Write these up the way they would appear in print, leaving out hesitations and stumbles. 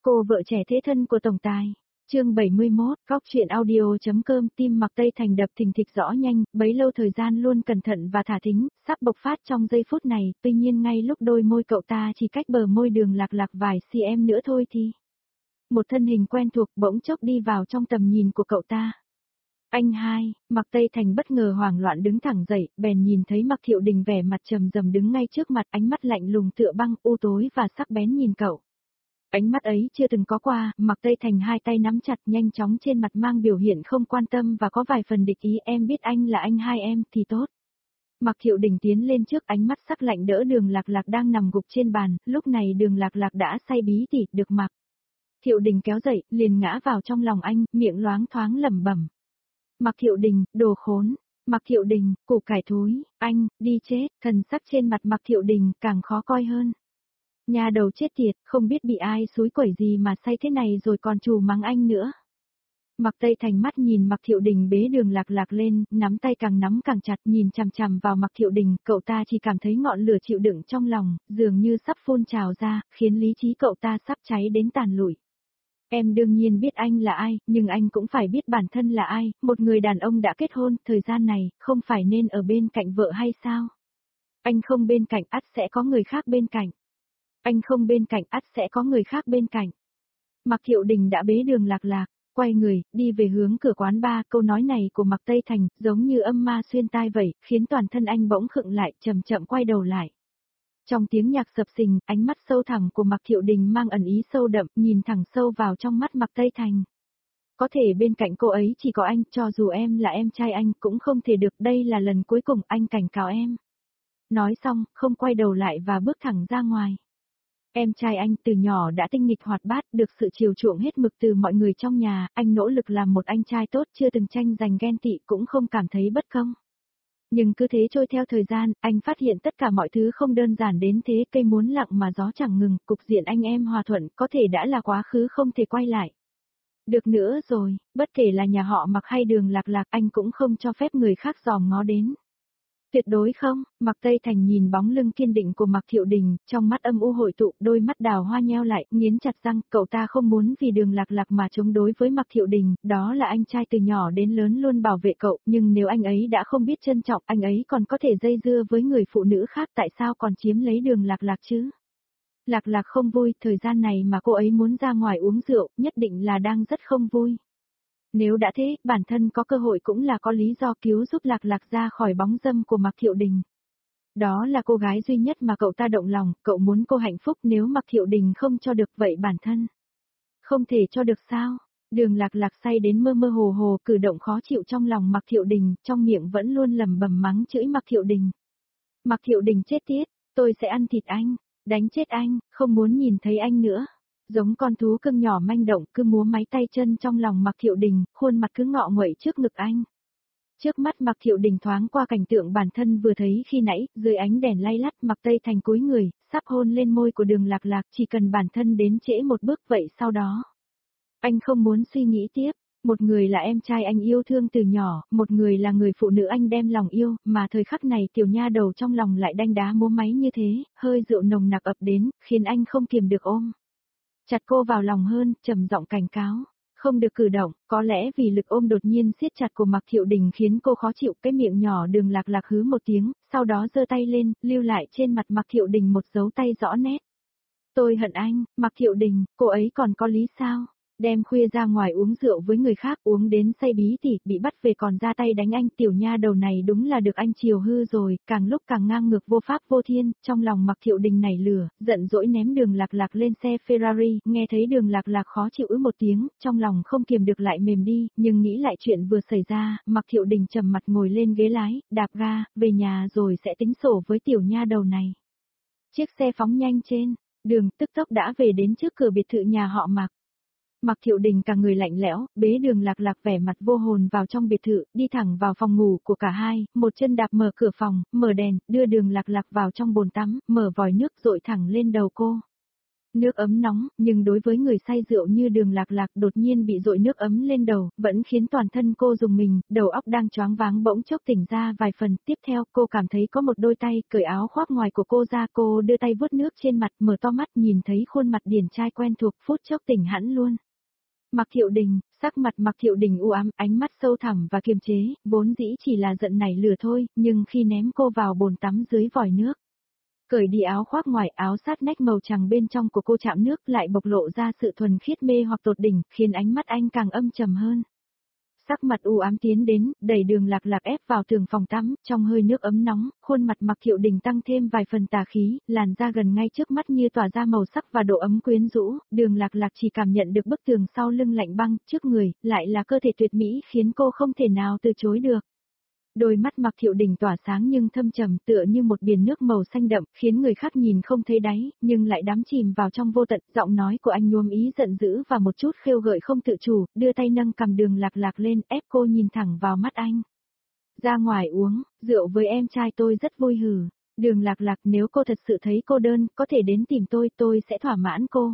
Cô vợ trẻ thế thân của tổng tài. Chương 71, góc truyện audio.com. Tim Mạc Tây Thành đập thình thịch rõ nhanh, bấy lâu thời gian luôn cẩn thận và thả thính, sắp bộc phát trong giây phút này, tuy nhiên ngay lúc đôi môi cậu ta chỉ cách bờ môi Đường Lạc Lạc vài cm nữa thôi thì một thân hình quen thuộc bỗng chốc đi vào trong tầm nhìn của cậu ta. Anh hai, Mạc Tây Thành bất ngờ hoảng loạn đứng thẳng dậy, bèn nhìn thấy Mạc Thiệu Đình vẻ mặt trầm trầm đứng ngay trước mặt, ánh mắt lạnh lùng tựa băng, u tối và sắc bén nhìn cậu. Ánh mắt ấy chưa từng có qua, Mạc Tây Thành hai tay nắm chặt nhanh chóng trên mặt mang biểu hiện không quan tâm và có vài phần địch ý. Em biết anh là anh hai em thì tốt. Mạc Thiệu Đình tiến lên trước, ánh mắt sắc lạnh đỡ Đường Lạc Lạc đang nằm gục trên bàn, lúc này Đường Lạc Lạc đã say bí tỉ, được Mạc Thiệu Đình kéo dậy, liền ngã vào trong lòng anh, miệng loáng thoáng lẩm bẩm. Mạc Thiệu Đình, đồ khốn. Mạc Thiệu Đình, củ cải thối, anh, đi chết. Thần sắc trên mặt Mạc Thiệu Đình càng khó coi hơn. Nhà đầu chết tiệt, không biết bị ai xúi quẩy gì mà say thế này rồi còn trù mắng anh nữa. Mạc Tây Thành mắt nhìn Mạc Thiệu Đình bế Đường Lạc Lạc lên, nắm tay càng nắm càng chặt, nhìn chằm chằm vào Mạc Thiệu Đình, cậu ta chỉ cảm thấy ngọn lửa chịu đựng trong lòng, dường như sắp phun trào ra, khiến lý trí cậu ta sắp cháy đến tàn lụi. Em đương nhiên biết anh là ai, nhưng anh cũng phải biết bản thân là ai, một người đàn ông đã kết hôn, thời gian này, không phải nên ở bên cạnh vợ hay sao? Anh không bên cạnh, ắt sẽ có người khác bên cạnh. Anh không bên cạnh, ắt sẽ có người khác bên cạnh. Mạc Thiệu Đình đã bế Đường Lạc Lạc, quay người, đi về hướng cửa quán bar. Câu nói này của Mạc Tây Thành, giống như âm ma xuyên tai vậy, khiến toàn thân anh bỗng khựng lại, chậm chậm quay đầu lại. Trong tiếng nhạc sập sình, ánh mắt sâu thẳm của Mạc Thiệu Đình mang ẩn ý sâu đậm, nhìn thẳng sâu vào trong mắt Mạc Tây Thành. Có thể bên cạnh cô ấy chỉ có anh, cho dù em là em trai anh cũng không thể được, đây là lần cuối cùng anh cảnh cáo em. Nói xong, không quay đầu lại và bước thẳng ra ngoài. Em trai anh từ nhỏ đã tinh nghịch hoạt bát, được sự chiều chuộng hết mực từ mọi người trong nhà, anh nỗ lực làm một anh trai tốt, chưa từng tranh giành ghen tị, cũng không cảm thấy bất công. Nhưng cứ thế trôi theo thời gian, anh phát hiện tất cả mọi thứ không đơn giản đến thế, cây muốn lặng mà gió chẳng ngừng, cục diện anh em hòa thuận có thể đã là quá khứ không thể quay lại. Được nữa rồi, bất kể là nhà họ Mạc hay Đường Lạc Lạc, anh cũng không cho phép người khác dòm ngó đến. Tuyệt đối không. Mạc Tây Thành nhìn bóng lưng kiên định của Mạc Thiệu Đình, trong mắt âm u hội tụ, đôi mắt đào hoa nheo lại, nghiến chặt răng, cậu ta không muốn vì Đường Lạc Lạc mà chống đối với Mạc Thiệu Đình, đó là anh trai từ nhỏ đến lớn luôn bảo vệ cậu, nhưng nếu anh ấy đã không biết trân trọng, anh ấy còn có thể dây dưa với người phụ nữ khác, tại sao còn chiếm lấy Đường Lạc Lạc chứ? Lạc Lạc không vui, thời gian này mà cô ấy muốn ra ngoài uống rượu, nhất định là đang rất không vui. Nếu đã thế, bản thân có cơ hội cũng là có lý do cứu giúp Lạc Lạc ra khỏi bóng dâm của Mạc Thiệu Đình. Đó là cô gái duy nhất mà cậu ta động lòng, cậu muốn cô hạnh phúc, nếu Mạc Thiệu Đình không cho được vậy bản thân không thể cho được sao? Đường Lạc Lạc say đến mơ mơ hồ hồ, cử động khó chịu trong lòng Mạc Thiệu Đình, trong miệng vẫn luôn lẩm bẩm mắng chửi Mạc Thiệu Đình. Mạc Thiệu Đình chết tiết, tôi sẽ ăn thịt anh, đánh chết anh, không muốn nhìn thấy anh nữa. Giống con thú cưng nhỏ manh động cứ múa máy tay chân trong lòng Mạc Thiệu Đình, khuôn mặt cứ ngọ nguậy trước ngực anh. Trước mắt Mạc Thiệu Đình thoáng qua cảnh tượng bản thân vừa thấy khi nãy, dưới ánh đèn lay lắt, Mạc Tây Thành cúi người, sắp hôn lên môi của Đường Lạc Lạc, chỉ cần bản thân đến trễ một bước vậy sau đó. Anh không muốn suy nghĩ tiếp, một người là em trai anh yêu thương từ nhỏ, một người là người phụ nữ anh đem lòng yêu, mà thời khắc này tiểu nha đầu trong lòng lại đanh đá múa máy như thế, hơi rượu nồng nặc ập đến, khiến anh không kiềm được ôm chặt cô vào lòng hơn, trầm giọng cảnh cáo, không được cử động, có lẽ vì lực ôm đột nhiên siết chặt của Mạc Thiệu Đình khiến cô khó chịu, cái miệng nhỏ Đường Lạc Lạc hứ một tiếng, sau đó giơ tay lên, lưu lại trên mặt Mạc Thiệu Đình một dấu tay rõ nét. Tôi hận anh, Mạc Thiệu Đình, cô ấy còn có lý sao? Đem khuya ra ngoài uống rượu với người khác, uống đến say bí tỉ, bị bắt về còn ra tay đánh anh, tiểu nha đầu này đúng là được anh chiều hư rồi, càng lúc càng ngang ngược vô pháp vô thiên, trong lòng Mạc Thiệu Đình nảy lửa, giận dỗi ném Đường Lạc Lạc lên xe Ferrari, nghe thấy Đường Lạc Lạc khó chịu một tiếng, trong lòng không kiềm được lại mềm đi, nhưng nghĩ lại chuyện vừa xảy ra, Mạc Thiệu Đình trầm mặt ngồi lên ghế lái, đạp ga, về nhà rồi sẽ tính sổ với tiểu nha đầu này. Chiếc xe phóng nhanh trên đường, tức tốc đã về đến trước cửa biệt thự nhà họ Mạc. Mạc Thiệu Đình cả người lạnh lẽo, bế Đường Lạc Lạc vẻ mặt vô hồn vào trong biệt thự, đi thẳng vào phòng ngủ của cả hai, một chân đạp mở cửa phòng, mở đèn, đưa Đường Lạc Lạc vào trong bồn tắm, mở vòi nước dội thẳng lên đầu cô. Nước ấm nóng, nhưng đối với người say rượu như Đường Lạc Lạc đột nhiên bị dội nước ấm lên đầu, vẫn khiến toàn thân cô rùng mình, đầu óc đang choáng váng bỗng chốc tỉnh ra vài phần. Tiếp theo, cô cảm thấy có một đôi tay, cởi áo khoác ngoài của cô ra, cô đưa tay vuốt nước trên mặt, mở to mắt nhìn thấy khuôn mặt điển trai quen thuộc, phút chốc tỉnh hẳn luôn. Mạc Thiệu Đình, sắc mặt Mạc Thiệu Đình u ám, ánh mắt sâu thẳm và kiềm chế, vốn dĩ chỉ là giận nảy lửa thôi, nhưng khi ném cô vào bồn tắm dưới vòi nước. Cởi đi áo khoác ngoài, áo sát nách màu trắng bên trong của cô chạm nước lại bộc lộ ra sự thuần khiết mê hoặc tột đỉnh, khiến ánh mắt anh càng âm trầm hơn. Sắc mặt u ám tiến đến, đẩy Đường Lạc Lạc ép vào tường phòng tắm, trong hơi nước ấm nóng, khuôn mặt Mạc Thiệu Đình tăng thêm vài phần tà khí, làn da gần ngay trước mắt như tỏa ra màu sắc và độ ấm quyến rũ, Đường Lạc Lạc chỉ cảm nhận được bức tường sau lưng lạnh băng, trước người, lại là cơ thể tuyệt mỹ khiến cô không thể nào từ chối được. Đôi mắt Mạc Thiệu Đình tỏa sáng nhưng thâm trầm tựa như một biển nước màu xanh đậm, khiến người khác nhìn không thấy đáy, nhưng lại đắm chìm vào trong vô tận. Giọng nói của anh nhuốm ý giận dữ và một chút khêu gợi không tự chủ, đưa tay nâng cằm Đường Lạc Lạc lên, ép cô nhìn thẳng vào mắt anh. Ra ngoài uống, rượu với em trai tôi rất vui hử. Đường Lạc Lạc, nếu cô thật sự thấy cô đơn, có thể đến tìm tôi sẽ thỏa mãn cô.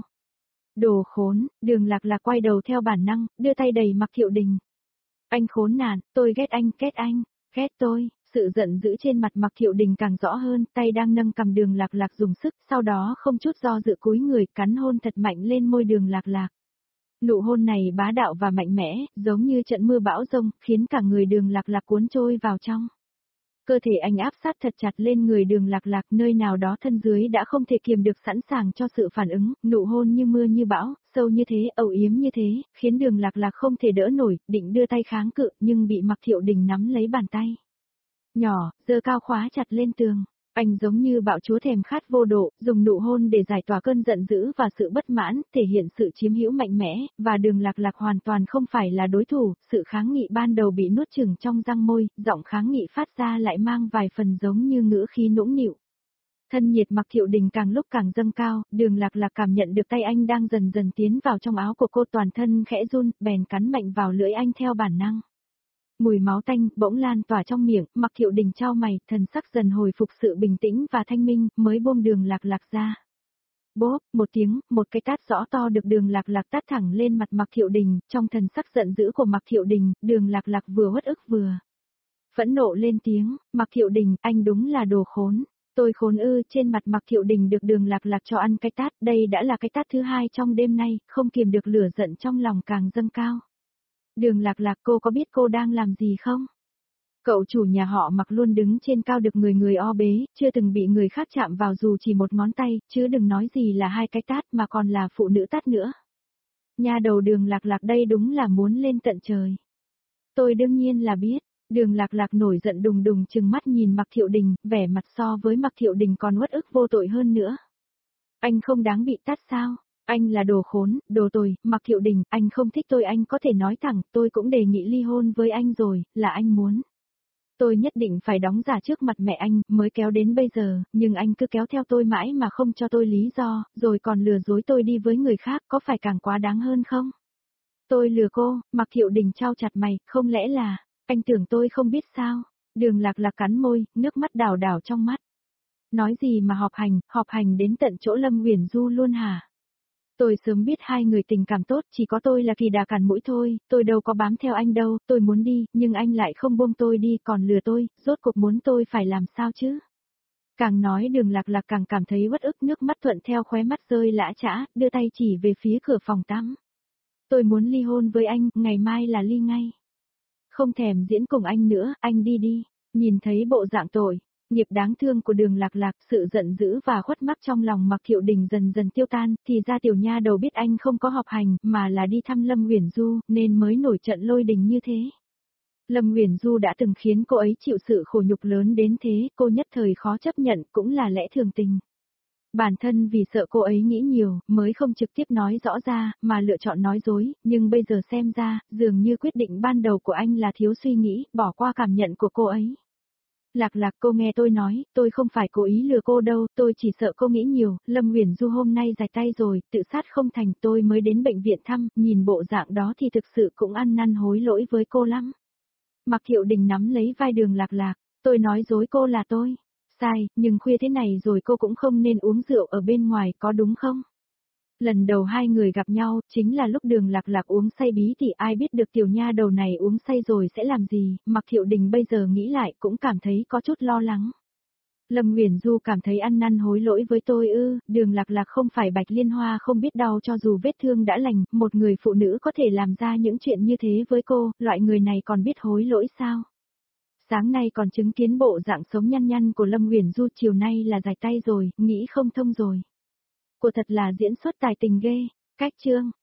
Đồ khốn, Đường Lạc Lạc quay đầu theo bản năng, đưa tay đẩy Mạc Thiệu Đình. Anh khốn nạn, tôi ghét anh, ghét anh. Ghét tôi, sự giận dữ trên mặt Mạc Thiệu Đình càng rõ hơn, tay đang nâng cầm Đường Lạc Lạc dùng sức, sau đó không chút do dự cúi người, cắn hôn thật mạnh lên môi Đường Lạc Lạc. Nụ hôn này bá đạo và mạnh mẽ, giống như trận mưa bão rông, khiến cả người Đường Lạc Lạc cuốn trôi vào trong. Cơ thể anh áp sát thật chặt lên người Đường Lạc Lạc, nơi nào đó thân dưới đã không thể kiềm được sẵn sàng cho sự phản ứng, nụ hôn như mưa như bão, sâu như thế, âu yếm như thế, khiến Đường Lạc Lạc không thể đỡ nổi, định đưa tay kháng cự, nhưng bị Mạc Thiệu Đình nắm lấy bàn tay. Nhỏ, giơ cao khóa chặt lên tường. Anh giống như bạo chúa thèm khát vô độ, dùng nụ hôn để giải tỏa cơn giận dữ và sự bất mãn, thể hiện sự chiếm hữu mạnh mẽ, và Đường Lạc Lạc hoàn toàn không phải là đối thủ, sự kháng nghị ban đầu bị nuốt chửng trong răng môi, giọng kháng nghị phát ra lại mang vài phần giống như ngữ khí nũng nịu. Thân nhiệt Mạc Thiệu Đình càng lúc càng dâng cao, Đường Lạc Lạc cảm nhận được tay anh đang dần dần tiến vào trong áo của cô, toàn thân khẽ run, bèn cắn mạnh vào lưỡi anh theo bản năng. Mùi máu tanh bỗng lan tỏa trong miệng, Mạc Thiệu Đình chau mày, thần sắc dần hồi phục sự bình tĩnh và thanh minh, mới buông Đường Lạc Lạc ra. Bốp, một tiếng, một cái tát rõ to được Đường Lạc Lạc tát thẳng lên mặt Mạc Thiệu Đình, trong thần sắc giận dữ của Mạc Thiệu Đình, Đường Lạc Lạc vừa uất ức vừa phẫn nộ lên tiếng, Mạc Thiệu Đình, anh đúng là đồ khốn. Tôi khốn ư, trên mặt Mạc Thiệu Đình được Đường Lạc Lạc cho ăn cái tát, đây đã là cái tát thứ hai trong đêm nay, không kiềm được lửa giận trong lòng càng dâng cao. Đường Lạc Lạc, cô có biết cô đang làm gì không? Cậu chủ nhà họ Mạc luôn đứng trên cao được người người o bế, chưa từng bị người khác chạm vào dù chỉ một ngón tay, chứ đừng nói gì là hai cái tát mà còn là phụ nữ tát nữa. Nhà đầu Đường Lạc Lạc đây đúng là muốn lên tận trời. Tôi đương nhiên là biết. Đường Lạc Lạc nổi giận đùng đùng trừng mắt nhìn Mạc Thiệu Đình, vẻ mặt so với Mạc Thiệu Đình còn uất ức vô tội hơn nữa. Anh không đáng bị tát sao? Anh là đồ khốn, đồ tồi, Mạc Thiệu Đình, anh không thích tôi, anh có thể nói thẳng, tôi cũng đề nghị ly hôn với anh rồi, là anh muốn. Tôi nhất định phải đóng giả trước mặt mẹ anh, mới kéo đến bây giờ, nhưng anh cứ kéo theo tôi mãi mà không cho tôi lý do, rồi còn lừa dối tôi đi với người khác, có phải càng quá đáng hơn không? Tôi lừa cô, Mạc Thiệu Đình trao chặt mày, không lẽ là, anh tưởng tôi không biết sao? Đường Lạc Lạc cắn môi, nước mắt đảo đảo trong mắt. Nói gì mà họp hành đến tận chỗ Lâm Uyển Du luôn hả? Tôi sớm biết hai người tình cảm tốt, chỉ có tôi là kỳ đà cản mũi thôi, tôi đâu có bám theo anh đâu, tôi muốn đi, nhưng anh lại không buông tôi đi, còn lừa tôi, rốt cuộc muốn tôi phải làm sao chứ? Càng nói Đường Lạc Lạc càng cảm thấy uất ức, nước mắt thuận theo khóe mắt rơi lã chã, đưa tay chỉ về phía cửa phòng tắm. Tôi muốn ly hôn với anh, ngày mai là ly ngay. Không thèm diễn cùng anh nữa, anh đi đi. Nhìn thấy bộ dạng tội nghiệp đáng thương của Đường Lạc Lạc, sự giận dữ và khuất mắc trong lòng Mạc Thiệu Đình dần dần tiêu tan, thì ra tiểu nha đầu biết anh không có họp hành, mà là đi thăm Lâm Uyển Du, nên mới nổi trận lôi đình như thế. Lâm Uyển Du đã từng khiến cô ấy chịu sự khổ nhục lớn đến thế, cô nhất thời khó chấp nhận, cũng là lẽ thường tình. Bản thân vì sợ cô ấy nghĩ nhiều, mới không trực tiếp nói rõ ra, mà lựa chọn nói dối, nhưng bây giờ xem ra, dường như quyết định ban đầu của anh là thiếu suy nghĩ, bỏ qua cảm nhận của cô ấy. Lạc Lạc, cô nghe tôi nói, tôi không phải cố ý lừa cô đâu, tôi chỉ sợ cô nghĩ nhiều, Lâm Uyển Du hôm nay rạch tay rồi, tự sát không thành, tôi mới đến bệnh viện thăm, nhìn bộ dạng đó thì thực sự cũng ăn năn hối lỗi với cô lắm. Mạc Thiệu Đình nắm lấy vai Đường Lạc Lạc, tôi nói dối cô là tôi. Sai, nhưng khuya thế này rồi cô cũng không nên uống rượu ở bên ngoài, có đúng không? Lần đầu hai người gặp nhau, chính là lúc Đường Lạc Lạc uống say bí thì ai biết được tiểu nha đầu này uống say rồi sẽ làm gì, Mạc Thiệu Đình bây giờ nghĩ lại cũng cảm thấy có chút lo lắng. Lâm Uyển Du cảm thấy ăn năn hối lỗi với tôi ư, Đường Lạc Lạc không phải Bạch Liên Hoa không biết đau cho dù vết thương đã lành, một người phụ nữ có thể làm ra những chuyện như thế với cô, loại người này còn biết hối lỗi sao? Sáng nay còn chứng kiến bộ dạng sống nhăn nhăn của Lâm Uyển Du, chiều nay là rải tay rồi, nghĩ không thông rồi. Cô thật là diễn xuất tài tình ghê, cách chương.